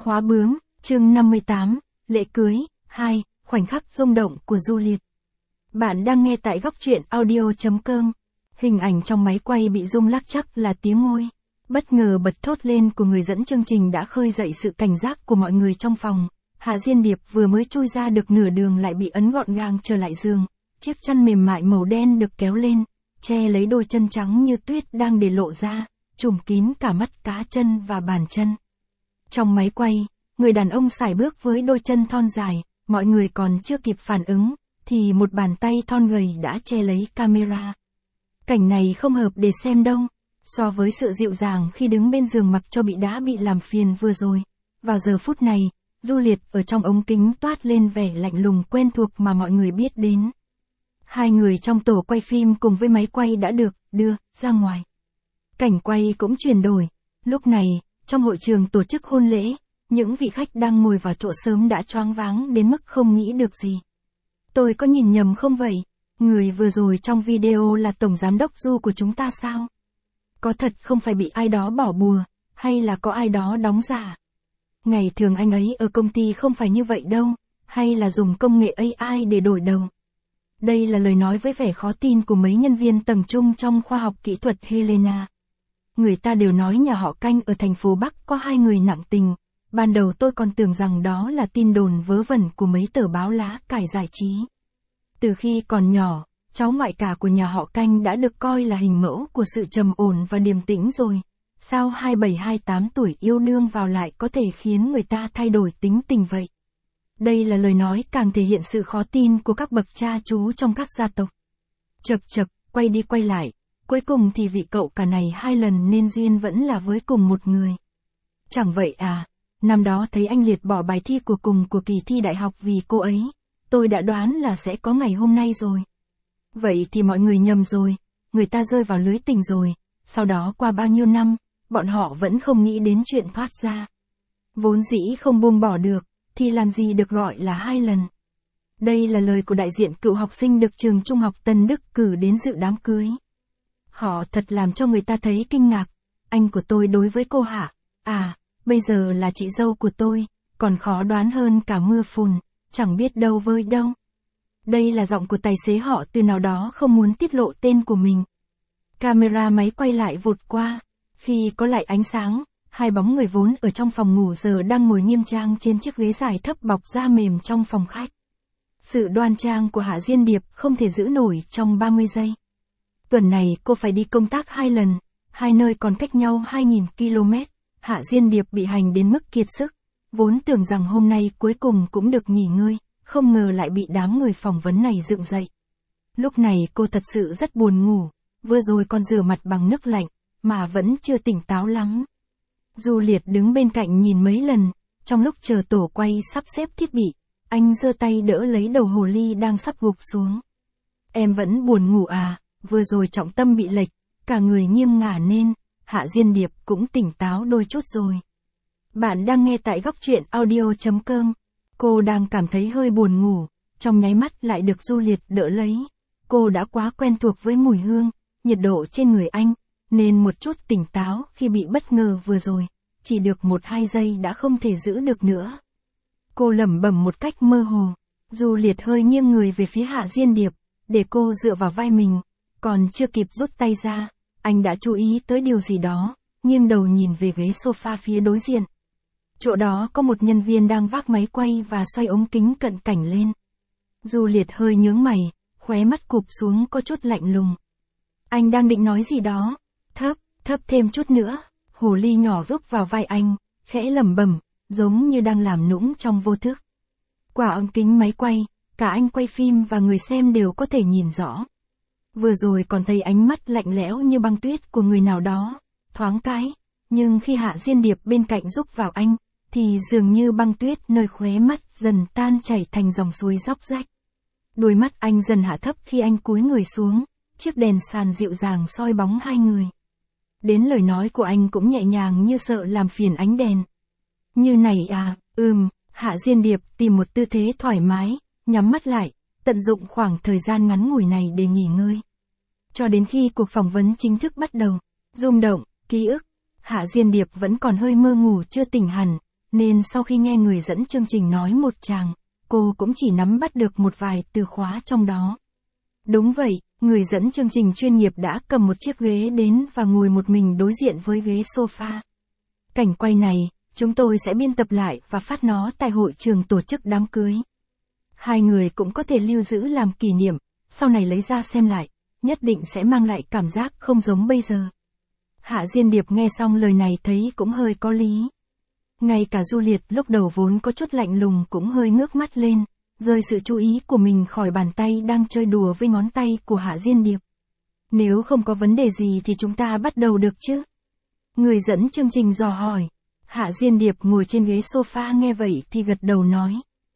Khóa bướm, chương 58, lễ cưới, 2, khoảnh khắc rung động của Juliet. Bạn đang nghe tại góc truyện audio.com. Hình ảnh trong máy quay bị rung lắc chắc là tiếng ôi bất ngờ bật thốt lên của người dẫn chương trình đã khơi dậy sự cảnh giác của mọi người trong phòng. Hạ Diên Điệp vừa mới chui ra được nửa đường lại bị ấn gọn gàng trở lại giường. Chiếc chăn mềm mại màu đen được kéo lên, che lấy đôi chân trắng như tuyết đang để lộ ra, trùm kín cả mắt cá chân và bàn chân. Trong máy quay, người đàn ông sải bước với đôi chân thon dài, mọi người còn chưa kịp phản ứng, thì một bàn tay thon gầy đã che lấy camera. Cảnh này không hợp để xem đâu, so với sự dịu dàng khi đứng bên giường mặc cho bị làm phiền vừa rồi. Vào giờ phút này, Juliet ở trong ống kính toát lên vẻ lạnh lùng quen thuộc mà mọi người biết đến. Hai người trong tổ quay phim cùng với máy quay đã được đưa ra ngoài. Cảnh quay cũng chuyển đổi. Lúc này, trong hội trường tổ chức hôn lễ, những vị khách đang ngồi vào chỗ sớm đã choáng váng đến mức không nghĩ được gì. Tôi có nhìn nhầm không vậy? Người vừa rồi trong video là tổng giám đốc Du của chúng ta sao? Có thật không phải bị ai đó bỏ bùa, hay là có ai đó đóng giả? Ngày thường anh ấy ở công ty không phải như vậy đâu, hay là dùng công nghệ AI để đổi đầu? Đây là lời nói với vẻ khó tin của mấy nhân viên tầng trung trong khoa học kỹ thuật Helena. Người ta đều nói nhà họ Canh ở thành phố Bắc có hai người nặng tình. Ban đầu tôi còn tưởng rằng đó là tin đồn vớ vẩn của mấy tờ báo lá cải giải trí. Từ khi còn nhỏ, cháu ngoại cả của nhà họ Canh đã được coi là hình mẫu của sự trầm ổn và điềm tĩnh rồi. Sao 27-28 tuổi yêu đương vào lại có thể khiến người ta thay đổi tính tình vậy? Đây là lời nói càng thể hiện sự khó tin của các bậc cha chú trong các gia tộc. Chật, quay đi quay lại, cuối cùng thì vị cậu cả này hai lần nên duyên vẫn là với cùng một người. Chẳng vậy à, năm đó thấy anh liệt bỏ bài thi của cùng của kỳ thi đại học vì cô ấy, tôi đã đoán là sẽ có ngày hôm nay rồi. Vậy thì mọi người nhầm rồi, người ta rơi vào lưới tình rồi, sau đó qua bao nhiêu năm, bọn họ vẫn không nghĩ đến chuyện thoát ra. Vốn dĩ không buông bỏ được, thì làm gì được gọi là hai lần. Đây là lời của đại diện cựu học sinh được trường trung học Tân Đức cử đến dự đám cưới. Họ thật làm cho người ta thấy kinh ngạc. Anh của tôi đối với cô Hạ, bây giờ là chị dâu của tôi, còn khó đoán hơn cả mưa phùn, chẳng biết đâu với đâu. Đây là giọng của tài xế họ Từ nào đó không muốn tiết lộ tên của mình. Camera máy quay lại vụt qua, khi có lại ánh sáng, hai bóng người vốn ở trong phòng ngủ giờ đang ngồi nghiêm trang trên chiếc ghế dài thấp bọc da mềm trong phòng khách. Sự đoan trang của Hạ Diên Điệp không thể giữ nổi trong 30 giây. Tuần này cô phải đi công tác 2 lần, hai nơi còn cách nhau 2.000 km. Hạ Diên Điệp bị hành đến mức kiệt sức. Vốn tưởng rằng hôm nay cuối cùng cũng được nghỉ ngơi, không ngờ lại bị đám người phỏng vấn này dựng dậy. Lúc này cô thật sự rất buồn ngủ, vừa rồi còn rửa mặt bằng nước lạnh, mà vẫn chưa tỉnh táo lắm. Juliet đứng bên cạnh nhìn mấy lần, trong lúc chờ tổ quay sắp xếp thiết bị, anh giơ tay đỡ lấy đầu hồ ly đang sắp gục xuống. Em vẫn buồn ngủ à? Vừa rồi trọng tâm bị lệch, cả người nghiêng ngả nên, Hạ Diên Điệp cũng tỉnh táo đôi chút rồi. Bạn đang nghe tại góc truyện audio.com. Cô đang cảm thấy hơi buồn ngủ, trong nháy mắt lại được Juliet đỡ lấy. Cô đã quá quen thuộc với mùi hương, nhiệt độ trên người anh, nên một chút tỉnh táo khi bị bất ngờ vừa rồi, chỉ được 1-2 giây đã không thể giữ được nữa. Cô lẩm bẩm một cách mơ hồ. Juliet hơi nghiêng người về phía Hạ Diên Điệp, để cô dựa vào vai mình. Còn chưa kịp rút tay ra, anh đã chú ý tới điều gì đó, nghiêng đầu nhìn về ghế sofa phía đối diện. Chỗ đó có một nhân viên đang vác máy quay và xoay ống kính cận cảnh lên. Juliet hơi nhướng mày, khóe mắt cụp xuống có chút lạnh lùng. Anh đang định nói gì đó, thấp thêm chút nữa. Hồ ly nhỏ rúc vào vai anh, khẽ lẩm bẩm, giống như đang làm nũng trong vô thức. Qua ống kính máy quay, cả anh quay phim và người xem đều có thể nhìn rõ. Vừa rồi còn thấy ánh mắt lạnh lẽo như băng tuyết của người nào đó, thoáng cái, nhưng khi Hạ Diên Điệp bên cạnh rúc vào anh, thì dường như băng tuyết nơi khóe mắt dần tan chảy thành dòng suối róc rách. Đôi mắt anh dần hạ thấp khi anh cúi người xuống, chiếc đèn sàn dịu dàng soi bóng hai người. Đến lời nói của anh cũng nhẹ nhàng như sợ làm phiền ánh đèn. Như này à, Hạ Diên Điệp tìm một tư thế thoải mái, nhắm mắt lại, tận dụng khoảng thời gian ngắn ngủi này để nghỉ ngơi. Cho đến khi cuộc phỏng vấn chính thức bắt đầu, rung động, ký ức, Hạ Diên Điệp vẫn còn hơi mơ ngủ chưa tỉnh hẳn, nên sau khi nghe người dẫn chương trình nói một tràng, cô cũng chỉ nắm bắt được một vài từ khóa trong đó. Đúng vậy, người dẫn chương trình chuyên nghiệp đã cầm một chiếc ghế đến và ngồi một mình đối diện với ghế sofa. Cảnh quay này, chúng tôi sẽ biên tập lại và phát nó tại hội trường tổ chức đám cưới. Hai người cũng có thể lưu giữ làm kỷ niệm, sau này lấy ra xem lại, nhất định sẽ mang lại cảm giác không giống bây giờ. Hạ Diên Điệp nghe xong lời này thấy cũng hơi có lý. Ngay cả Juliet lúc đầu vốn có chút lạnh lùng cũng hơi ngước mắt lên, rời sự chú ý của mình khỏi bàn tay đang chơi đùa với ngón tay của Hạ Diên Điệp. Nếu không có vấn đề gì thì chúng ta bắt đầu được chứ? Người dẫn chương trình dò hỏi. Hạ Diên Điệp ngồi trên ghế sofa nghe vậy thì gật đầu nói.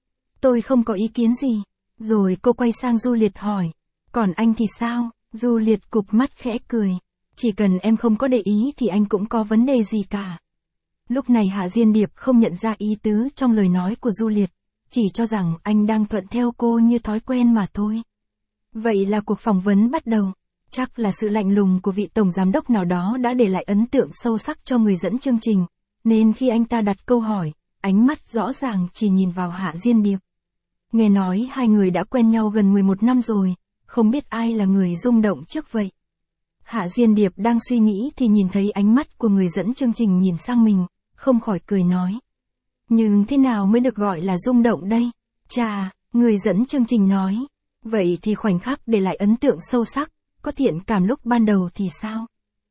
Tôi không có ý kiến gì. Rồi cô quay sang Juliet hỏi. Còn anh thì sao? Juliet cụp mắt khẽ cười. Chỉ cần em không có để ý thì anh cũng có vấn đề gì cả. Lúc này Hạ Diên Điệp không nhận ra ý tứ trong lời nói của Juliet, chỉ cho rằng anh đang thuận theo cô như thói quen mà thôi. Vậy là cuộc phỏng vấn bắt đầu. Chắc là sự lạnh lùng của vị tổng giám đốc nào đó đã để lại ấn tượng sâu sắc cho người dẫn chương trình, nên khi anh ta đặt câu hỏi, ánh mắt rõ ràng chỉ nhìn vào Hạ Diên Điệp. Nghe nói hai người đã quen nhau gần 11 năm rồi, không biết ai là người rung động trước vậy. Hạ Diên Điệp đang suy nghĩ thì nhìn thấy ánh mắt của người dẫn chương trình nhìn sang mình, không khỏi cười nói. Nhưng thế nào mới được gọi là rung động đây? Chà, người dẫn chương trình nói. Vậy thì khoảnh khắc để lại ấn tượng sâu sắc, có thiện cảm lúc ban đầu thì sao?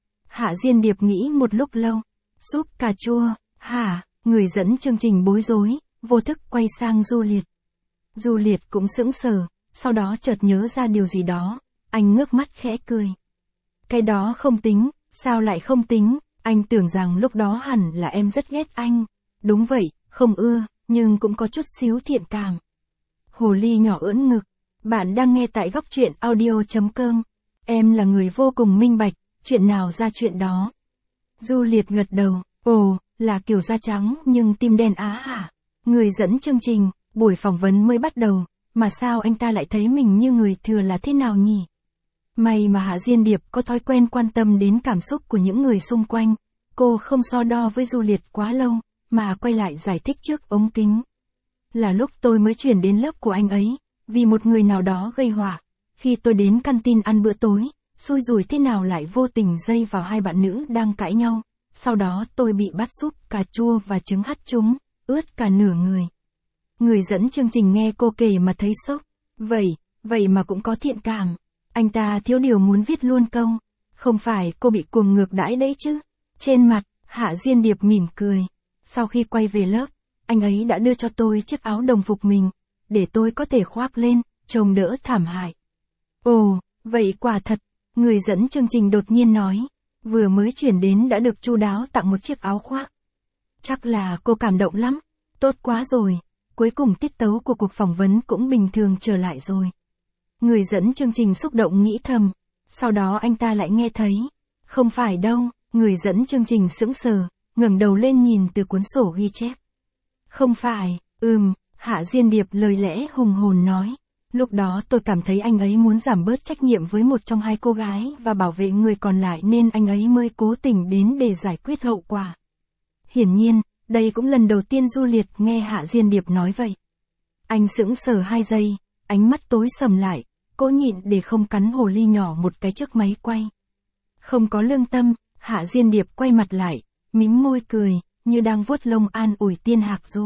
Hạ Diên Điệp nghĩ một lúc lâu. Súp cà chua, hả? Người dẫn chương trình bối rối, vô thức quay sang Juliet. Juliet cũng sững sờ, sau đó chợt nhớ ra điều gì đó, anh ngước mắt khẽ cười. Cái đó không tính, sao lại không tính, anh tưởng rằng lúc đó hẳn là em rất ghét anh. Đúng vậy, không ưa, nhưng cũng có chút xíu thiện cảm. Hồ ly nhỏ ưỡn ngực, bạn đang nghe tại góc truyện audio.com. Em là người vô cùng minh bạch, chuyện nào ra chuyện đó. Juliet gật đầu, ồ, là kiểu da trắng nhưng tim đen á hả? Người dẫn chương trình, buổi phỏng vấn mới bắt đầu, mà sao anh ta lại thấy mình như người thừa là thế nào nhỉ? May mà Hạ Diên Điệp có thói quen quan tâm đến cảm xúc của những người xung quanh, cô không so đo với Juliet quá lâu, mà quay lại giải thích trước ống kính. Là lúc tôi mới chuyển đến lớp của anh ấy, vì một người nào đó gây họa. Khi tôi đến căn tin ăn bữa tối, xui rủi thế nào lại vô tình dây vào hai bạn nữ đang cãi nhau. Sau đó tôi bị bát súp cà chua và trứng hắt chúng, ướt cả nửa người. Người dẫn chương trình nghe cô kể mà thấy sốc. Vậy mà cũng có thiện cảm. Anh ta thiếu điều muốn viết luôn câu. Không phải cô bị cuồng ngược đãi đấy chứ. Trên mặt, Hạ Diên Điệp mỉm cười. Sau khi quay về lớp, anh ấy đã đưa cho tôi chiếc áo đồng phục mình, để tôi có thể khoác lên, trông đỡ thảm hại. Ồ, vậy quả thật, người dẫn chương trình đột nhiên nói, vừa mới chuyển đến đã được chu đáo tặng một chiếc áo khoác. Chắc là cô cảm động lắm, tốt quá rồi, cuối cùng tiết tấu của cuộc phỏng vấn cũng bình thường trở lại rồi. Người dẫn chương trình xúc động nghĩ thầm, sau đó anh ta lại nghe thấy, không phải đâu, người dẫn chương trình sững sờ, ngẩng đầu lên nhìn từ cuốn sổ ghi chép. Không phải, Hạ Diên Điệp lời lẽ hùng hồn nói. Lúc đó tôi cảm thấy anh ấy muốn giảm bớt trách nhiệm với một trong hai cô gái và bảo vệ người còn lại nên anh ấy mới cố tình đến để giải quyết hậu quả. Hiển nhiên, đây cũng lần đầu tiên Juliet nghe Hạ Diên Điệp nói vậy. Anh sững sờ 2 giây, ánh mắt tối sầm lại, cố nhịn để không cắn hồ ly nhỏ một cái trước máy quay. Không có lương tâm, Hạ Diên Điệp quay mặt lại, mím môi cười, như đang vuốt lông an ủi Tiên Hạc Du.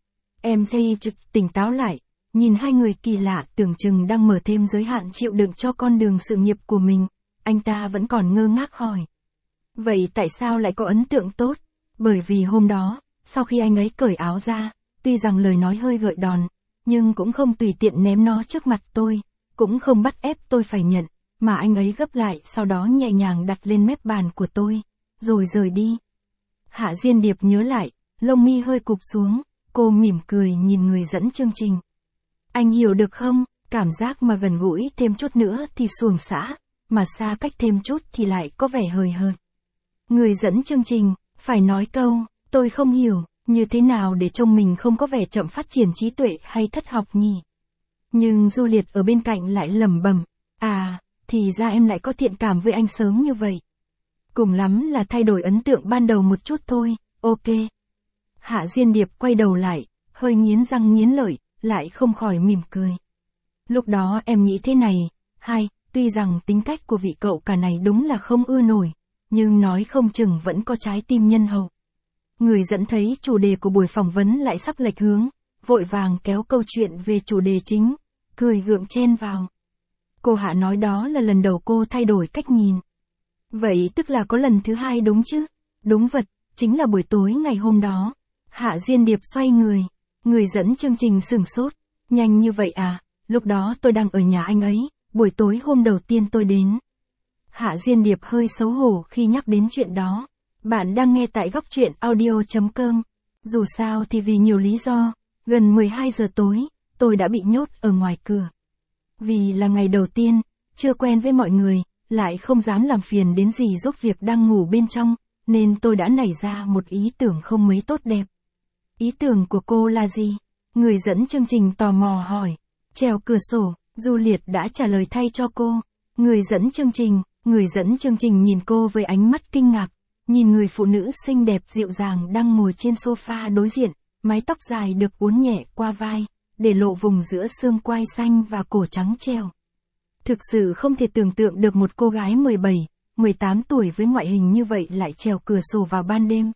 Em thấy trực tỉnh táo lại, nhìn hai người kỳ lạ tưởng chừng đang mở thêm giới hạn chịu đựng cho con đường sự nghiệp của mình, anh ta vẫn còn ngơ ngác hỏi. Vậy tại sao lại có ấn tượng tốt? Bởi vì hôm đó, sau khi anh ấy cởi áo ra, tuy rằng lời nói hơi gợi đòn, nhưng cũng không tùy tiện ném nó trước mặt tôi, cũng không bắt ép tôi phải nhận, mà anh ấy gấp lại sau đó nhẹ nhàng đặt lên mép bàn của tôi, rồi rời đi. Hạ Diên Điệp nhớ lại, lông mi hơi cụp xuống, cô mỉm cười nhìn người dẫn chương trình. Anh hiểu được không, cảm giác mà gần gũi thêm chút nữa thì xuồng xã, mà xa cách thêm chút thì lại có vẻ hời hợt. Người dẫn chương trình, phải nói câu, tôi không hiểu, như thế nào để trông mình không có vẻ chậm phát triển trí tuệ hay thất học nhỉ? Nhưng Juliet ở bên cạnh lại lẩm bẩm, thì ra em lại có thiện cảm với anh sớm như vậy. Cùng lắm là thay đổi ấn tượng ban đầu một chút thôi, ok. Hạ Diên Điệp quay đầu lại, hơi nghiến răng nghiến lợi, lại không khỏi mỉm cười. Lúc đó em nghĩ thế này, tuy rằng tính cách của vị cậu cả này đúng là không ưa nổi, nhưng nói không chừng vẫn có trái tim nhân hậu. Người dẫn thấy chủ đề của buổi phỏng vấn lại sắp lệch hướng, vội vàng kéo câu chuyện về chủ đề chính, cười gượng chen vào. Cô Hạ nói đó là lần đầu cô thay đổi cách nhìn. Vậy tức là có lần thứ hai đúng chứ? Đúng vật, chính là buổi tối ngày hôm đó. Hạ Diên Điệp xoay người dẫn chương trình sửng sốt. Nhanh như vậy à, lúc đó tôi đang ở nhà anh ấy, buổi tối hôm đầu tiên tôi đến. Hạ Diên Điệp hơi xấu hổ khi nhắc đến chuyện đó. Bạn đang nghe tại góc truyện audio.com. Dù sao thì vì nhiều lý do, gần 12 giờ tối, tôi đã bị nhốt ở ngoài cửa. Vì là ngày đầu tiên, chưa quen với mọi người, lại không dám làm phiền đến gì giúp việc đang ngủ bên trong, nên tôi đã nảy ra một ý tưởng không mấy tốt đẹp. Ý tưởng của cô là gì? Người dẫn chương trình tò mò hỏi. Trèo cửa sổ, Juliet đã trả lời thay cho cô. Người dẫn chương trình nhìn cô với ánh mắt kinh ngạc, nhìn người phụ nữ xinh đẹp dịu dàng đang ngồi trên sofa đối diện, mái tóc dài được uốn nhẹ qua vai, để lộ vùng giữa xương quai xanh và cổ trắng trẻo. Thực sự không thể tưởng tượng được một cô gái 17, 18 tuổi với ngoại hình như vậy lại trèo cửa sổ vào ban đêm.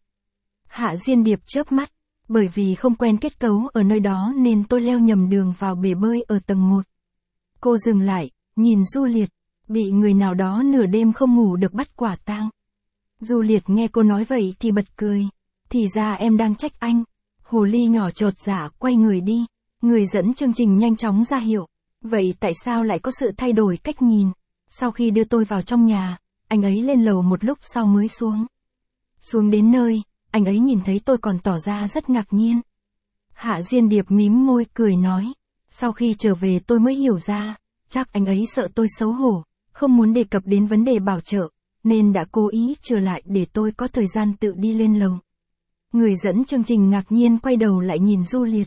Hạ Diên Điệp chớp mắt, bởi vì không quen kết cấu ở nơi đó nên tôi leo nhầm đường vào bể bơi ở tầng 1. Cô dừng lại, nhìn Juliet, bị người nào đó nửa đêm không ngủ được bắt quả tang. Juliet nghe cô nói vậy thì bật cười. Thì ra em đang trách anh. Hồ ly nhỏ chột dạ quay người đi. Người dẫn chương trình nhanh chóng ra hiệu. Vậy tại sao lại có sự thay đổi cách nhìn? Sau khi đưa tôi vào trong nhà, anh ấy lên lầu một lúc sau mới xuống. Xuống đến nơi, anh ấy nhìn thấy tôi còn tỏ ra rất ngạc nhiên. Hạ Diên Điệp mím môi cười nói. Sau khi trở về tôi mới hiểu ra, chắc anh ấy sợ tôi xấu hổ, không muốn đề cập đến vấn đề bảo trợ, nên đã cố ý trở lại để tôi có thời gian tự đi lên lầu. Người dẫn chương trình ngạc nhiên quay đầu lại nhìn Juliet.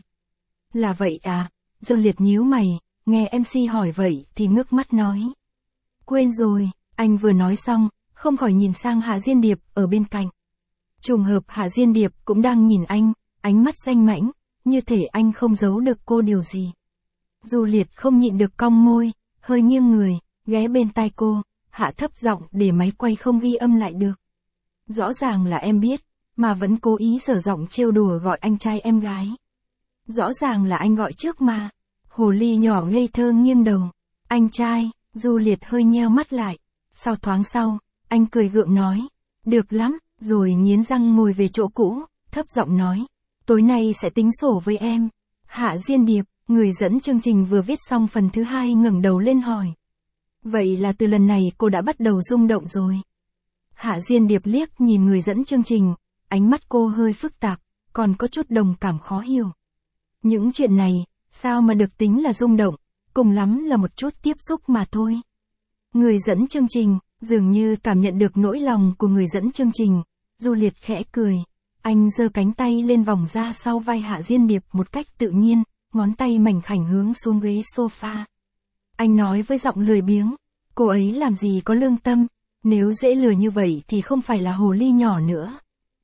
Là vậy à? Juliet nhíu mày, nghe MC hỏi vậy thì ngước mắt nói. Quên rồi, anh vừa nói xong, không khỏi nhìn sang Hạ Diên Điệp ở bên cạnh. Trùng hợp Hạ Diên Điệp cũng đang nhìn anh, ánh mắt danh mãnh, như thể anh không giấu được cô điều gì. Juliet không nhịn được cong môi, hơi nghiêng người, ghé bên tai cô, hạ thấp giọng để máy quay không ghi âm lại được. Rõ ràng là em biết, mà vẫn cố ý sở giọng trêu đùa gọi anh trai em gái. Rõ ràng là anh gọi trước mà. Hồ ly nhỏ ngây thơ nghiêng đầu. Anh trai, Juliet hơi nheo mắt lại. Sau thoáng sau, anh cười gượng nói. Được lắm, rồi nghiến răng ngồi về chỗ cũ, thấp giọng nói. Tối nay sẽ tính sổ với em. Hạ Diên Điệp, người dẫn chương trình vừa viết xong phần thứ 2 ngẩng đầu lên hỏi. Vậy là từ lần này cô đã bắt đầu rung động rồi. Hạ Diên Điệp liếc nhìn người dẫn chương trình, ánh mắt cô hơi phức tạp, còn có chút đồng cảm khó hiểu. Những chuyện này, sao mà được tính là rung động, cùng lắm là một chút tiếp xúc mà thôi. Người dẫn chương trình, dường như cảm nhận được nỗi lòng của người dẫn chương trình, Juliet khẽ cười. Anh giơ cánh tay lên vòng ra sau vai Hạ Diên Điệp một cách tự nhiên, ngón tay mảnh khảnh hướng xuống ghế sofa. Anh nói với giọng lười biếng, cô ấy làm gì có lương tâm, nếu dễ lừa như vậy thì không phải là hồ ly nhỏ nữa.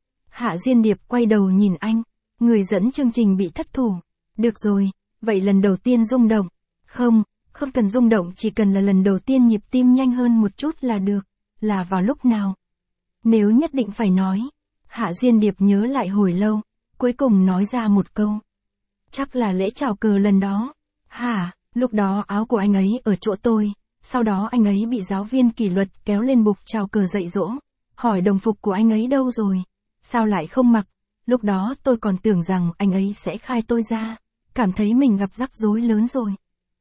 Hạ Diên Điệp quay đầu nhìn anh, người dẫn chương trình bị thất thủ. Được rồi, vậy lần đầu tiên rung động. Không cần rung động, chỉ cần là lần đầu tiên nhịp tim nhanh hơn một chút là được. Là vào lúc nào? Nếu nhất định phải nói. Hạ Diên Điệp nhớ lại hồi lâu, cuối cùng nói ra một câu. Chắc là lễ chào cờ lần đó. Hả, lúc đó áo của anh ấy ở chỗ tôi, sau đó anh ấy bị giáo viên kỷ luật kéo lên bục chào cờ dạy dỗ. Hỏi đồng phục của anh ấy đâu rồi? Sao lại không mặc? Lúc đó tôi còn tưởng rằng anh ấy sẽ khai tôi ra, cảm thấy mình gặp rắc rối lớn rồi.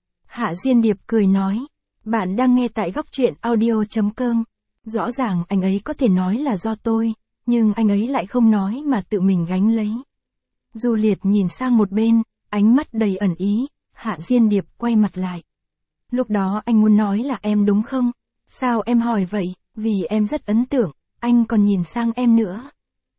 Hạ Diên Điệp cười nói, bạn đang nghe tại góc truyện audio.com. Rõ ràng anh ấy có thể nói là do tôi, nhưng anh ấy lại không nói mà tự mình gánh lấy. Juliet nhìn sang một bên, ánh mắt đầy ẩn ý, Hạ Diên Điệp quay mặt lại. Lúc đó anh muốn nói là em đúng không? Sao em hỏi vậy? Vì em rất ấn tượng, anh còn nhìn sang em nữa.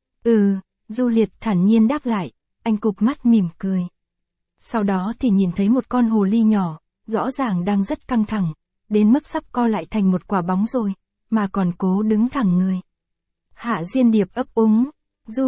Juliet thản nhiên đáp lại, anh cụp mắt mỉm cười. Sau đó thì nhìn thấy một con hồ ly nhỏ, rõ ràng đang rất căng thẳng, đến mức sắp co lại thành một quả bóng rồi, mà còn cố đứng thẳng người. Hạ Diên Điệp ấp úng,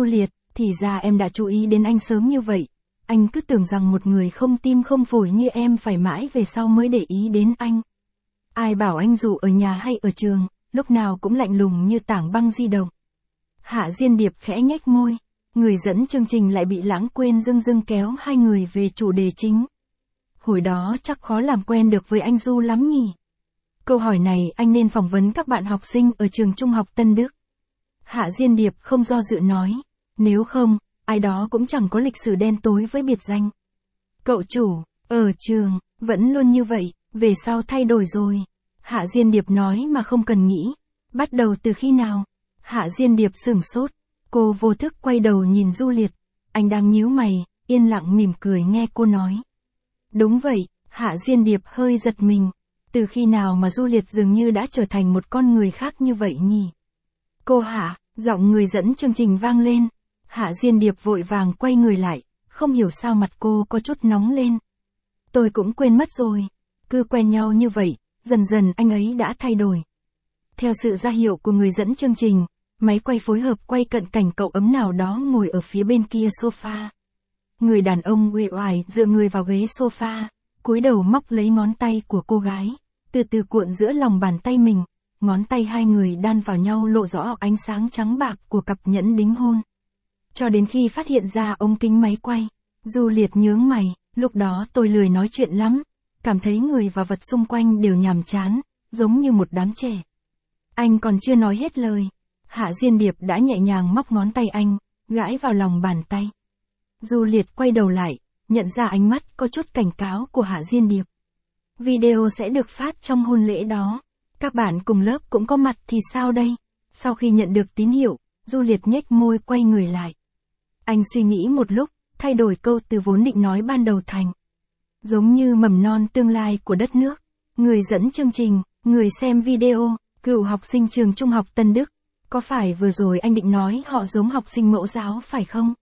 Thì ra em đã chú ý đến anh sớm như vậy. Anh cứ tưởng rằng một người không tim không phổi như em phải mãi về sau mới để ý đến anh. Ai bảo anh dù ở nhà hay ở trường, lúc nào cũng lạnh lùng như tảng băng di động. Hạ Diên Điệp khẽ nhếch môi. Người dẫn chương trình lại bị lãng quên dưng dưng kéo hai người về chủ đề chính. Hồi đó chắc khó làm quen được với anh Du lắm nhỉ. Câu hỏi này anh nên phỏng vấn các bạn học sinh ở trường trung học Tân Đức. Hạ Diên Điệp không do dự nói. Nếu không, ai đó cũng chẳng có lịch sử đen tối với biệt danh. Cậu chủ, ở trường, vẫn luôn như vậy, về sau thay đổi rồi. Hạ Diên Điệp nói mà không cần nghĩ. Bắt đầu từ khi nào? Hạ Diên Điệp sửng sốt. Cô vô thức quay đầu nhìn Du Liệt. Anh đang nhíu mày, yên lặng mỉm cười nghe cô nói. Đúng vậy, Hạ Diên Điệp hơi giật mình. Từ khi nào mà Du Liệt dường như đã trở thành một con người khác như vậy nhỉ? Cô Hạ, giọng người dẫn chương trình vang lên. Hạ Diên Điệp vội vàng quay người lại, không hiểu sao mặt cô có chút nóng lên. Tôi cũng quên mất rồi. Cứ quen nhau như vậy, dần dần anh ấy đã thay đổi. Theo sự ra hiệu của người dẫn chương trình, máy quay phối hợp quay cận cảnh cậu ấm nào đó ngồi ở phía bên kia sofa. Người đàn ông uể oải dựa người vào ghế sofa, cúi đầu móc lấy ngón tay của cô gái, từ từ cuộn giữa lòng bàn tay mình, ngón tay hai người đan vào nhau lộ rõ ánh sáng trắng bạc của cặp nhẫn đính hôn. Cho đến khi phát hiện ra ống kính máy quay, Du Liệt nhướng mày, lúc đó tôi lười nói chuyện lắm, cảm thấy người và vật xung quanh đều nhàm chán, giống như một đám trẻ. Anh còn chưa nói hết lời, Hạ Diên Điệp đã nhẹ nhàng móc ngón tay anh, gãi vào lòng bàn tay. Du Liệt quay đầu lại, nhận ra ánh mắt có chút cảnh cáo của Hạ Diên Điệp. Video sẽ được phát trong hôn lễ đó. Các bạn cùng lớp cũng có mặt thì sao đây? Sau khi nhận được tín hiệu, Du Liệt nhếch môi quay người lại. Anh suy nghĩ một lúc, thay đổi câu từ vốn định nói ban đầu thành. Giống như mầm non tương lai của đất nước. Người dẫn chương trình, người xem video, cựu học sinh trường trung học Tân Đức. Có phải vừa rồi anh định nói họ giống học sinh mẫu giáo phải không?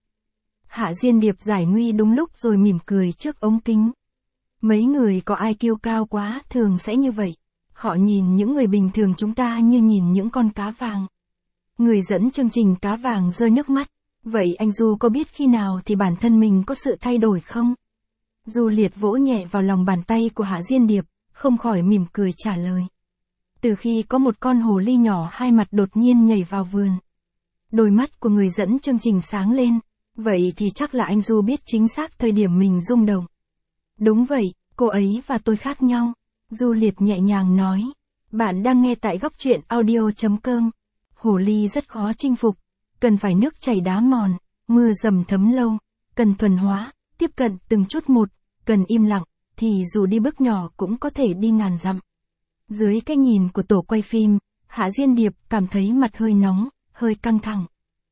Hạ Diên Điệp giải nguy đúng lúc rồi mỉm cười trước ống kính. Mấy người có IQ cao quá thường sẽ như vậy. Họ nhìn những người bình thường chúng ta như nhìn những con cá vàng. Người dẫn chương trình cá vàng rơi nước mắt. Vậy anh Du có biết khi nào thì bản thân mình có sự thay đổi không? Du Liệt vỗ nhẹ vào lòng bàn tay của Hạ Diên Điệp, không khỏi mỉm cười trả lời. Từ khi có một con hồ ly nhỏ hai mặt đột nhiên nhảy vào vườn. Đôi mắt của người dẫn chương trình sáng lên. Vậy thì chắc là anh Du biết chính xác thời điểm mình rung động. Đúng vậy, cô ấy và tôi khác nhau. Du Liệt nhẹ nhàng nói. Bạn đang nghe tại góc truyện audio.com. Hồ ly rất khó chinh phục. Cần phải nước chảy đá mòn, mưa dầm thấm lâu. Cần thuần hóa, tiếp cận từng chút một. Cần im lặng, thì dù đi bước nhỏ cũng có thể đi ngàn dặm. Dưới cái nhìn của tổ quay phim, Hạ Diên Điệp cảm thấy mặt hơi nóng, hơi căng thẳng.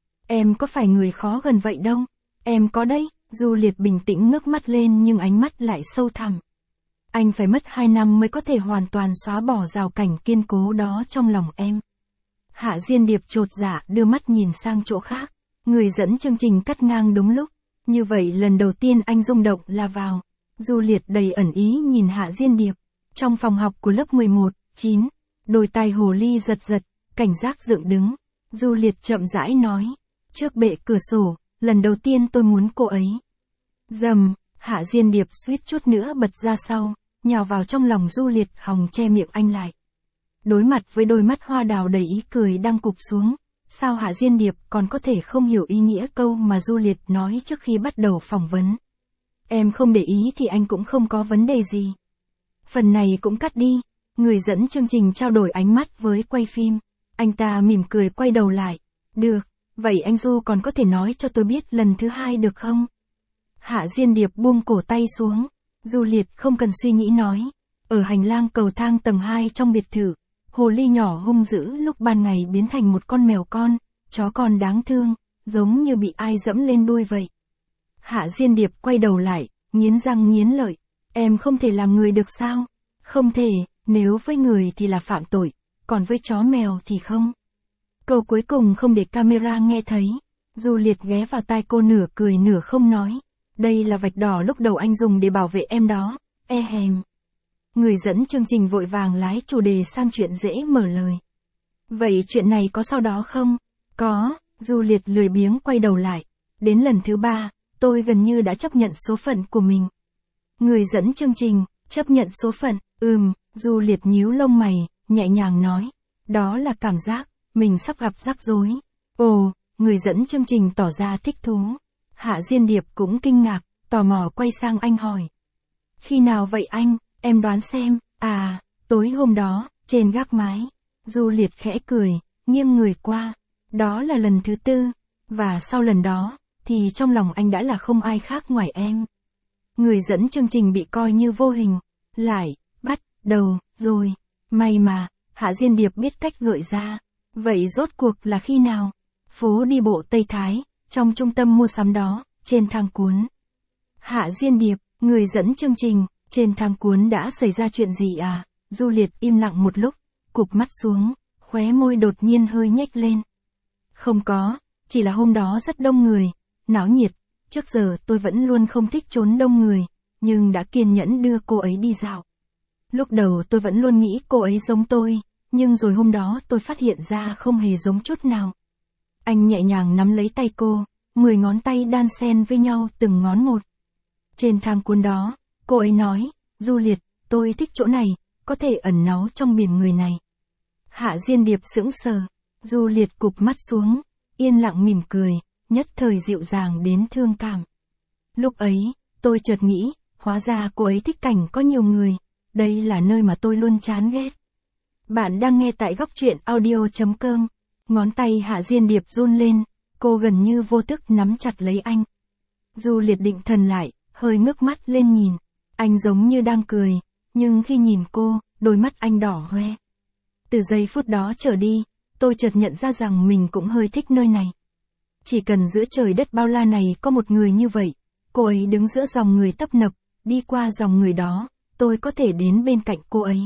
Em có phải người khó gần vậy đâu. Em có đấy. Du Liệt bình tĩnh ngước mắt lên nhưng ánh mắt lại sâu thẳm. Anh phải mất 2 năm mới có thể hoàn toàn xóa bỏ rào cảnh kiên cố đó trong lòng em. Hạ Diên Điệp chột dạ đưa mắt nhìn sang chỗ khác. Người dẫn chương trình cắt ngang đúng lúc. Như vậy lần đầu tiên anh rung động là vào. Du Liệt đầy ẩn ý nhìn Hạ Diên Điệp. Trong phòng học của lớp 11/9, đôi tai hồ ly giật giật, cảnh giác dựng đứng. Du Liệt chậm rãi nói. Trước bệ cửa sổ, lần đầu tiên tôi muốn cô ấy. Dầm, Hạ Diên Điệp suýt chút nữa bật ra sau, nhào vào trong lòng Du Liệt hòng che miệng anh lại. Đối mặt với đôi mắt hoa đào đầy ý cười đang cụp xuống, sao Hạ Diên Điệp còn có thể không hiểu ý nghĩa câu mà Du Liệt nói trước khi bắt đầu phỏng vấn. Em không để ý thì anh cũng không có vấn đề gì. Phần này cũng cắt đi. Người dẫn chương trình trao đổi ánh mắt với quay phim. Anh ta mỉm cười quay đầu lại. Được, vậy anh Du còn có thể nói cho tôi biết lần thứ 2 được không? Hạ Diên Điệp buông cổ tay xuống. Du Liệt không cần suy nghĩ nói. Ở hành lang cầu thang tầng 2 trong biệt thự, hồ ly nhỏ hung dữ lúc ban ngày biến thành một con mèo con, chó con đáng thương, giống như bị ai dẫm lên đuôi vậy. Hạ Diên Điệp quay đầu lại, nghiến răng nghiến lợi. Em không thể làm người được sao? Không thể, nếu với người thì là phạm tội, còn với chó mèo thì không. Câu cuối cùng không để camera nghe thấy. Du Liệt ghé vào tai cô nửa cười nửa không nói. Đây là vạch đỏ lúc đầu anh dùng để bảo vệ em đó, hèm. Người dẫn chương trình vội vàng lái chủ đề sang chuyện dễ mở lời. Vậy chuyện này có sau đó không? Có, Du Liệt lười biếng quay đầu lại. Đến lần thứ 3, tôi gần như đã chấp nhận số phận của mình. Người dẫn chương trình, chấp nhận số phận, Juliet nhíu lông mày, nhẹ nhàng nói. Đó là cảm giác, mình sắp gặp rắc rối. Ồ, người dẫn chương trình tỏ ra thích thú. Hạ Diên Điệp cũng kinh ngạc, tò mò quay sang anh hỏi. Khi nào vậy anh, em đoán xem, tối hôm đó, trên gác mái. Juliet khẽ cười, nghiêng người qua. Đó là lần thứ 4, và sau lần đó, thì trong lòng anh đã là không ai khác ngoài em. Người dẫn chương trình bị coi như vô hình. Lại, bắt đầu, rồi. May mà, Hạ Diên Điệp biết cách gợi ra. Vậy rốt cuộc là khi nào? Phố đi bộ Tây Thái, trong trung tâm mua sắm đó, trên thang cuốn. Hạ Diên Điệp, người dẫn chương trình, trên thang cuốn đã xảy ra chuyện gì à? Juliet im lặng một lúc, cụp mắt xuống, khóe môi đột nhiên hơi nhếch lên. Không có, chỉ là hôm đó rất đông người, náo nhiệt. Trước giờ tôi vẫn luôn không thích trốn đông người, nhưng đã kiên nhẫn đưa cô ấy đi dạo. Lúc đầu tôi vẫn luôn nghĩ cô ấy giống tôi, nhưng rồi hôm đó tôi phát hiện ra không hề giống chút nào. Anh nhẹ nhàng nắm lấy tay cô, 10 ngón tay đan xen với nhau từng ngón một. Trên thang cuốn đó, cô ấy nói, Juliet, tôi thích chỗ này, có thể ẩn náu trong biển người này. Hạ Diên Điệp sững sờ, Juliet cụp mắt xuống, yên lặng mỉm cười, nhất thời dịu dàng đến thương cảm. Lúc ấy, tôi chợt nghĩ, hóa ra cô ấy thích cảnh có nhiều người, đây là nơi mà tôi luôn chán ghét. Bạn đang nghe tại góc truyện audio.com. Ngón tay Hạ Diên Điệp run lên, cô gần như vô thức nắm chặt lấy anh. Juliet định thần lại, hơi ngước mắt lên nhìn. Anh giống như đang cười, nhưng khi nhìn cô, đôi mắt anh đỏ hoe. Từ giây phút đó trở đi, tôi chợt nhận ra rằng mình cũng hơi thích nơi này. Chỉ cần giữa trời đất bao la này có một người như vậy, cô ấy đứng giữa dòng người tấp nập, đi qua dòng người đó, tôi có thể đến bên cạnh cô ấy.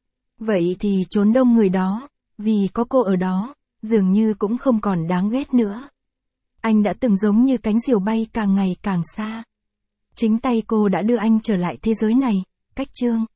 Vậy thì trốn đông người đó, vì có cô ở đó, dường như cũng không còn đáng ghét nữa. Anh đã từng giống như cánh diều bay càng ngày càng xa. Chính tay cô đã đưa anh trở lại thế giới này, cách chương.